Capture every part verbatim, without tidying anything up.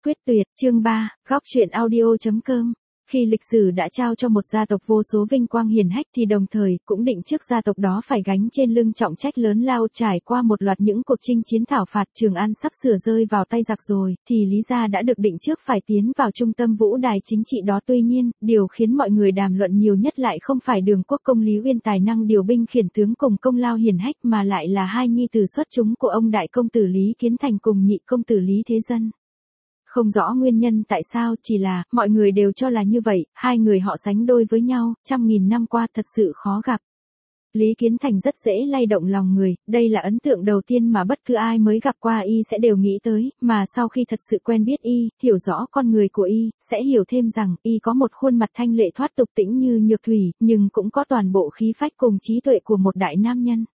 Quyết tuyệt, chương ba, góc truyện audio.com. Khi lịch sử đã trao cho một gia tộc vô số vinh quang hiển hách thì đồng thời cũng định trước gia tộc đó phải gánh trên lưng trọng trách lớn lao trải qua một loạt những cuộc chinh chiến thảo phạt. Trường An sắp sửa rơi vào tay giặc rồi, thì Lý gia đã được định trước phải tiến vào trung tâm vũ đài chính trị đó. Tuy nhiên, điều khiến mọi người đàm luận nhiều nhất lại không phải Đường Quốc công Lý Uyên tài năng điều binh khiển tướng cùng công lao hiển hách, mà lại là hai nhi tử xuất chúng của ông đại công tử Lý Kiến Thành cùng nhị công tử Lý Thế Dân. Không rõ nguyên nhân tại sao, chỉ là, mọi người đều cho là như vậy, hai người họ sánh đôi với nhau, trăm nghìn năm qua thật sự khó gặp. Lý Kiến Thành rất dễ lay động lòng người, đây là ấn tượng đầu tiên mà bất cứ ai mới gặp qua y sẽ đều nghĩ tới, mà sau khi thật sự quen biết y, hiểu rõ con người của y, sẽ hiểu thêm rằng, y có một khuôn mặt thanh lệ thoát tục tĩnh như nhược thủy, nhưng cũng có toàn bộ khí phách cùng trí tuệ của một đại nam nhân.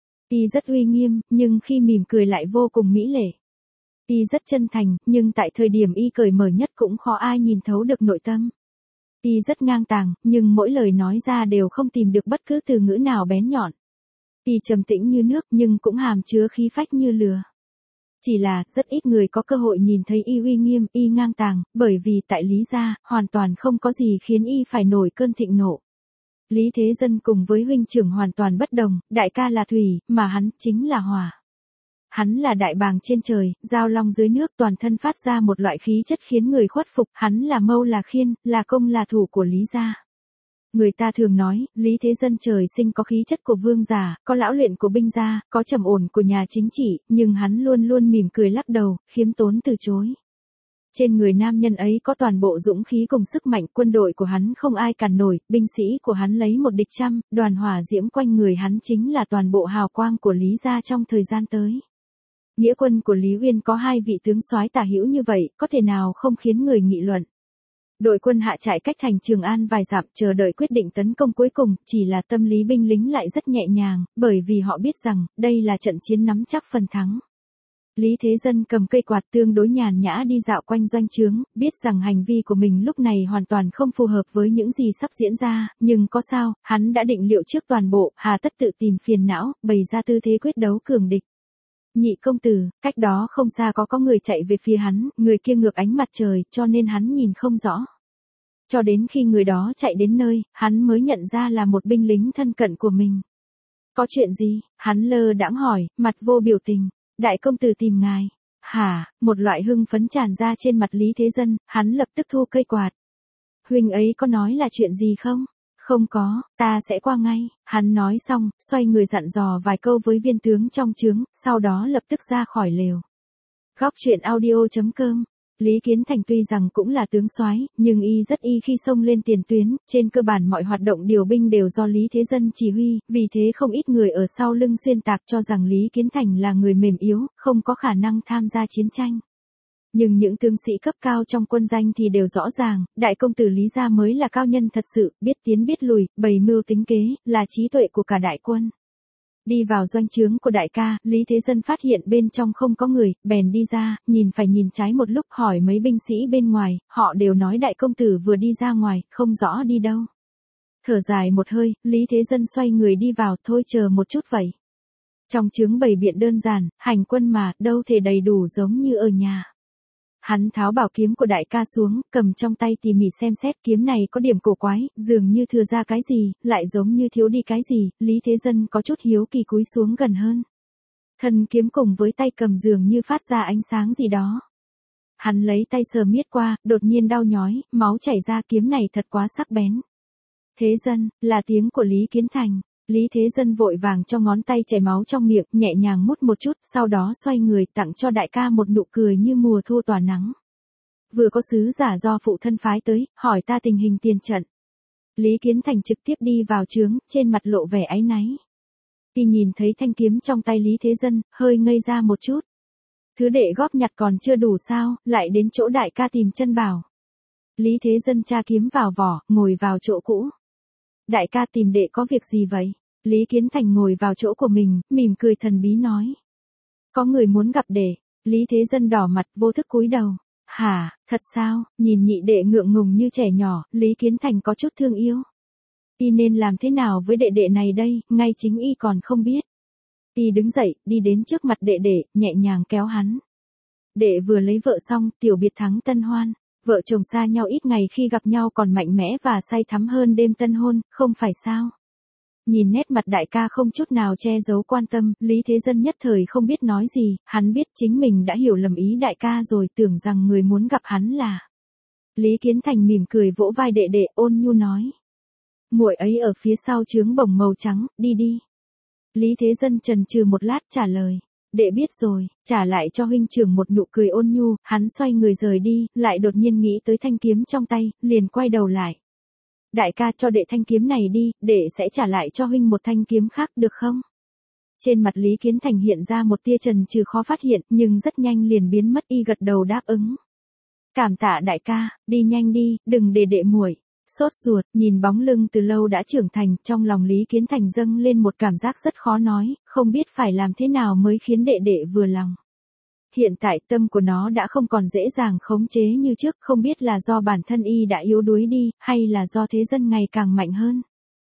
Y rất uy nghiêm, nhưng khi mỉm cười lại vô cùng mỹ lệ. Y rất chân thành, nhưng tại thời điểm y cởi mở nhất cũng khó ai nhìn thấu được nội tâm. Y rất ngang tàng, nhưng mỗi lời nói ra đều không tìm được bất cứ từ ngữ nào bén nhọn. Y trầm tĩnh như nước nhưng cũng hàm chứa khí phách như lửa. Chỉ là, rất ít người có cơ hội nhìn thấy y uy nghiêm, y ngang tàng, bởi vì tại Lý gia, hoàn toàn không có gì khiến y phải nổi cơn thịnh nộ. Lý Thế Dân cùng với huynh trưởng hoàn toàn bất đồng, đại ca là thủy, mà hắn chính là hỏa. Hắn là đại bàng trên trời, giao long dưới nước, toàn thân phát ra một loại khí chất khiến người khuất phục, hắn là mâu là khiên, là công là thủ của Lý gia. Người ta thường nói, Lý Thế Dân trời sinh có khí chất của vương giả, có lão luyện của binh gia, có trầm ổn của nhà chính trị, nhưng hắn luôn luôn mỉm cười lắc đầu, khiêm tốn từ chối. Trên người nam nhân ấy có toàn bộ dũng khí cùng sức mạnh, quân đội của hắn không ai cản nổi, binh sĩ của hắn lấy một địch trăm, đoàn hỏa diễm quanh người hắn chính là toàn bộ hào quang của Lý gia trong thời gian tới. Nghĩa quân của Lý Uyên có hai vị tướng soái tả hữu như vậy, có thể nào không khiến người nghị luận. Đội quân hạ trại cách thành Trường An vài dặm chờ đợi quyết định tấn công cuối cùng, chỉ là tâm lý binh lính lại rất nhẹ nhàng, bởi vì họ biết rằng, đây là trận chiến nắm chắc phần thắng. Lý Thế Dân cầm cây quạt tương đối nhàn nhã đi dạo quanh doanh trướng, biết rằng hành vi của mình lúc này hoàn toàn không phù hợp với những gì sắp diễn ra, nhưng có sao, hắn đã định liệu trước toàn bộ, hà tất tự tìm phiền não, bày ra tư thế quyết đấu cường địch. Nhị công tử, cách đó không xa có có người chạy về phía hắn, người kia ngược ánh mặt trời, cho nên hắn nhìn không rõ. Cho đến khi người đó chạy đến nơi, hắn mới nhận ra là một binh lính thân cận của mình. Có chuyện gì? Hắn lơ đãng hỏi, mặt vô biểu tình. Đại công tử tìm ngài. Hả? Một loại hưng phấn tràn ra trên mặt Lý Thế Dân, hắn lập tức thu cây quạt. Huynh ấy có nói là chuyện gì không? Không có, ta sẽ qua ngay. Hắn nói xong, xoay người dặn dò vài câu với viên tướng trong trướng, sau đó lập tức ra khỏi lều. Góc truyện audio.com. Lý Kiến Thành tuy rằng cũng là tướng soái, nhưng y rất y khi xông lên tiền tuyến, trên cơ bản mọi hoạt động điều binh đều do Lý Thế Dân chỉ huy, vì thế không ít người ở sau lưng xuyên tạc cho rằng Lý Kiến Thành là người mềm yếu, không có khả năng tham gia chiến tranh. Nhưng những tướng sĩ cấp cao trong quân danh thì đều rõ ràng, đại công tử Lý gia mới là cao nhân thật sự, biết tiến biết lùi, bày mưu tính kế, là trí tuệ của cả đại quân. Đi vào doanh trướng của đại ca, Lý Thế Dân phát hiện bên trong không có người, bèn đi ra, nhìn phải nhìn trái một lúc, hỏi mấy binh sĩ bên ngoài, họ đều nói đại công tử vừa đi ra ngoài, không rõ đi đâu. Thở dài một hơi, Lý Thế Dân xoay người đi vào, thôi chờ một chút vậy. Trong trướng bày biện đơn giản, hành quân mà, đâu thể đầy đủ giống như ở nhà. Hắn tháo bảo kiếm của đại ca xuống, cầm trong tay tỉ mỉ xem xét, kiếm này có điểm cổ quái, dường như thừa ra cái gì, lại giống như thiếu đi cái gì, Lý Thế Dân có chút hiếu kỳ cúi xuống gần hơn. Thân kiếm cùng với tay cầm dường như phát ra ánh sáng gì đó. Hắn lấy tay sờ miết qua, đột nhiên đau nhói, máu chảy ra, kiếm này thật quá sắc bén. Thế Dân, là tiếng của Lý Kiến Thành. Lý Thế Dân vội vàng cho ngón tay chảy máu trong miệng, nhẹ nhàng mút một chút, sau đó xoay người tặng cho đại ca một nụ cười như mùa thu tỏa nắng. Vừa có sứ giả do phụ thân phái tới, hỏi ta tình hình tiền trận. Lý Kiến Thành trực tiếp đi vào trướng, trên mặt lộ vẻ áy náy. Y nhìn thấy thanh kiếm trong tay Lý Thế Dân, hơi ngây ra một chút. Thứ đệ góp nhặt còn chưa đủ sao, lại đến chỗ đại ca tìm chân bảo. Lý Thế Dân tra kiếm vào vỏ, ngồi vào chỗ cũ. Đại ca tìm đệ có việc gì vậy? Lý Kiến Thành ngồi vào chỗ của mình, mỉm cười thần bí nói. Có người muốn gặp đệ. Lý Thế Dân đỏ mặt vô thức cúi đầu. Hả, thật sao? Nhìn nhị đệ ngượng ngùng như trẻ nhỏ, Lý Kiến Thành có chút thương yêu. Y nên làm thế nào với đệ đệ này đây, ngay chính y còn không biết. Y đứng dậy, đi đến trước mặt đệ đệ, nhẹ nhàng kéo hắn. Đệ vừa lấy vợ xong, tiểu biệt thắng tân hoan. Vợ chồng xa nhau ít ngày khi gặp nhau còn mạnh mẽ và say thắm hơn đêm tân hôn, không phải sao? Nhìn nét mặt đại ca không chút nào che giấu quan tâm, Lý Thế Dân nhất thời không biết nói gì, hắn biết chính mình đã hiểu lầm ý đại ca rồi, tưởng rằng người muốn gặp hắn là. Lý Kiến Thành mỉm cười vỗ vai đệ đệ, ôn nhu nói. Muội ấy ở phía sau trướng bồng màu trắng, đi đi. Lý Thế Dân chần chừ một lát trả lời. Đệ biết rồi, trả lại cho huynh trưởng một nụ cười ôn nhu, hắn xoay người rời đi, lại đột nhiên nghĩ tới thanh kiếm trong tay, liền quay đầu lại. Đại ca cho đệ thanh kiếm này đi, đệ sẽ trả lại cho huynh một thanh kiếm khác được không? Trên mặt Lý Kiến Thành hiện ra một tia chần chừ khó phát hiện, nhưng rất nhanh liền biến mất, y gật đầu đáp ứng. Cảm tạ đại ca, đi nhanh đi, đừng để đệ muội. Sốt ruột, nhìn bóng lưng từ lâu đã trưởng thành, trong lòng Lý Kiến Thành dâng lên một cảm giác rất khó nói, không biết phải làm thế nào mới khiến đệ đệ vừa lòng. Hiện tại tâm của nó đã không còn dễ dàng khống chế như trước, không biết là do bản thân y đã yếu đuối đi, hay là do thế dân ngày càng mạnh hơn.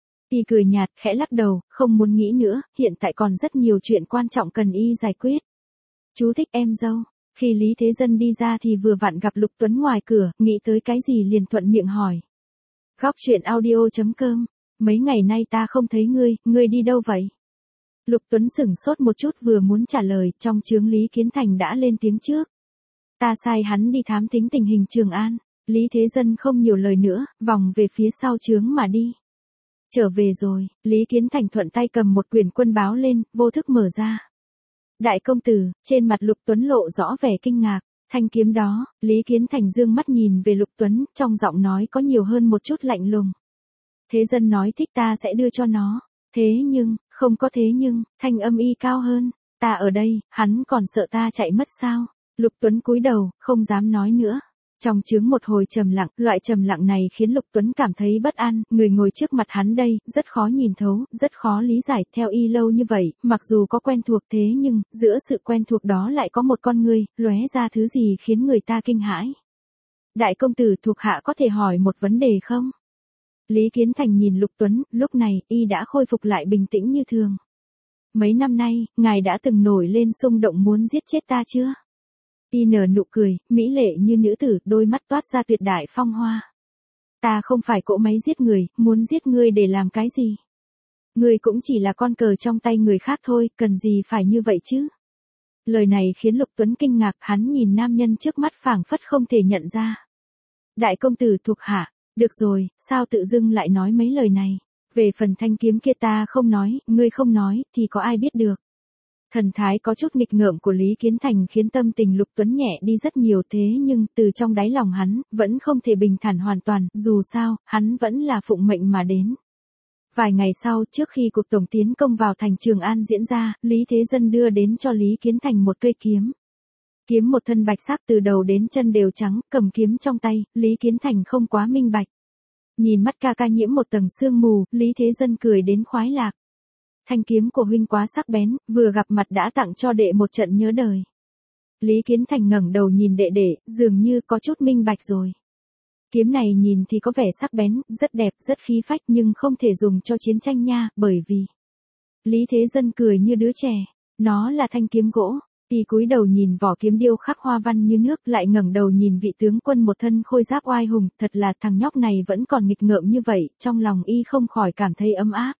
Y cười nhạt, khẽ lắc đầu, không muốn nghĩ nữa, hiện tại còn rất nhiều chuyện quan trọng cần y giải quyết. Chú thích em dâu. Khi Lý Thế Dân đi ra thì vừa vặn gặp Lục Tuấn ngoài cửa, nghĩ tới cái gì liền thuận miệng hỏi. Góc chuyện audio.com, mấy ngày nay ta không thấy ngươi, ngươi đi đâu vậy? Lục Tuấn sửng sốt một chút vừa muốn trả lời, trong chướng Lý Kiến Thành đã lên tiếng trước. Ta sai hắn đi thám thính tình hình Trường An. Lý Thế Dân không nhiều lời nữa, vòng về phía sau chướng mà đi. Trở về rồi, Lý Kiến Thành thuận tay cầm một quyển quân báo lên, vô thức mở ra. Đại công tử, trên mặt Lục Tuấn lộ rõ vẻ kinh ngạc. Thanh kiếm đó, Lý Kiến Thành dương mắt nhìn về Lục Tuấn, trong giọng nói có nhiều hơn một chút lạnh lùng. Thế Dân nói thích ta sẽ đưa cho nó. Thế nhưng, không có thế nhưng, thanh âm y cao hơn. Ta ở đây, hắn còn sợ ta chạy mất sao? Lục Tuấn cúi đầu, không dám nói nữa. Trong chướng một hồi trầm lặng, loại trầm lặng này khiến Lục Tuấn cảm thấy bất an, người ngồi trước mặt hắn đây, rất khó nhìn thấu, rất khó lý giải, theo y lâu như vậy, mặc dù có quen thuộc thế nhưng, giữa sự quen thuộc đó lại có một con người, lóe ra thứ gì khiến người ta kinh hãi. Đại công tử thuộc hạ có thể hỏi một vấn đề không? Lý Kiến Thành nhìn Lục Tuấn, lúc này, y đã khôi phục lại bình tĩnh như thường. Mấy năm nay, ngài đã từng nổi lên xung động muốn giết chết ta chưa? Y nở nụ cười, mỹ lệ như nữ tử, đôi mắt toát ra tuyệt đại phong hoa. Ta không phải cỗ máy giết người, muốn giết ngươi để làm cái gì? Ngươi cũng chỉ là con cờ trong tay người khác thôi, cần gì phải như vậy chứ? Lời này khiến Lục Tuấn kinh ngạc, hắn nhìn nam nhân trước mắt phảng phất không thể nhận ra. Đại công tử thuộc hạ, được rồi, sao tự dưng lại nói mấy lời này? Về phần thanh kiếm kia ta không nói, ngươi không nói, thì có ai biết được. Thần thái có chút nghịch ngợm của Lý Kiến Thành khiến tâm tình Lục Tuấn nhẹ đi rất nhiều, thế nhưng, từ trong đáy lòng hắn, vẫn không thể bình thản hoàn toàn, dù sao, hắn vẫn là phụng mệnh mà đến. Vài ngày sau, trước khi cuộc tổng tiến công vào thành Trường An diễn ra, Lý Thế Dân đưa đến cho Lý Kiến Thành một cây kiếm. Kiếm một thân bạch sắc từ đầu đến chân đều trắng, cầm kiếm trong tay, Lý Kiến Thành không quá minh bạch. Nhìn mắt ca ca nhiễm một tầng sương mù, Lý Thế Dân cười đến khoái lạc. Thanh kiếm của huynh quá sắc bén, vừa gặp mặt đã tặng cho đệ một trận nhớ đời. Lý Kiến Thành ngẩng đầu nhìn đệ đệ, dường như có chút minh bạch rồi. Kiếm này nhìn thì có vẻ sắc bén, rất đẹp, rất khí phách nhưng không thể dùng cho chiến tranh nha, bởi vì... Lý Thế Dân cười như đứa trẻ, nó là thanh kiếm gỗ. Y cúi đầu nhìn vỏ kiếm điêu khắc hoa văn như nước, lại ngẩng đầu nhìn vị tướng quân một thân khôi giáp oai hùng, thật là thằng nhóc này vẫn còn nghịch ngợm như vậy, trong lòng y không khỏi cảm thấy ấm áp.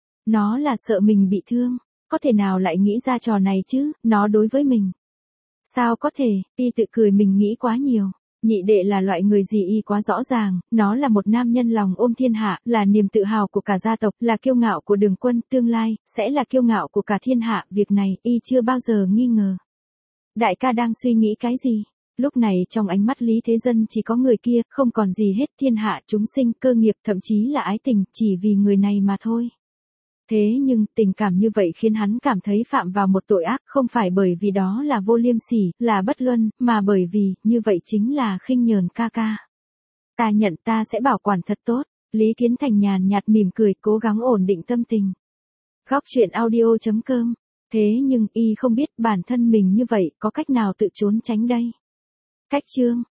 Nó là sợ mình bị thương, có thể nào lại nghĩ ra trò này chứ, nó đối với mình. Sao có thể, y tự cười mình nghĩ quá nhiều. Nhị đệ là loại người gì y quá rõ ràng, nó là một nam nhân lòng ôm thiên hạ, là niềm tự hào của cả gia tộc, là kiêu ngạo của Đường Quân, tương lai, sẽ là kiêu ngạo của cả thiên hạ, việc này, y chưa bao giờ nghi ngờ. Đại ca đang suy nghĩ cái gì? Lúc này trong ánh mắt Lý Thế Dân chỉ có người kia, không còn gì hết, thiên hạ, chúng sinh, cơ nghiệp, thậm chí là ái tình, chỉ vì người này mà thôi. Thế nhưng, tình cảm như vậy khiến hắn cảm thấy phạm vào một tội ác, không phải bởi vì đó là vô liêm sỉ, là bất luân, mà bởi vì, như vậy chính là khinh nhờn ca ca. Ta nhận ta sẽ bảo quản thật tốt. Lý Kiến Thành nhàn nhạt mỉm cười, cố gắng ổn định tâm tình. Góc chuyện audio.com. Thế nhưng, y không biết bản thân mình như vậy, có cách nào tự trốn tránh đây. Cách chương.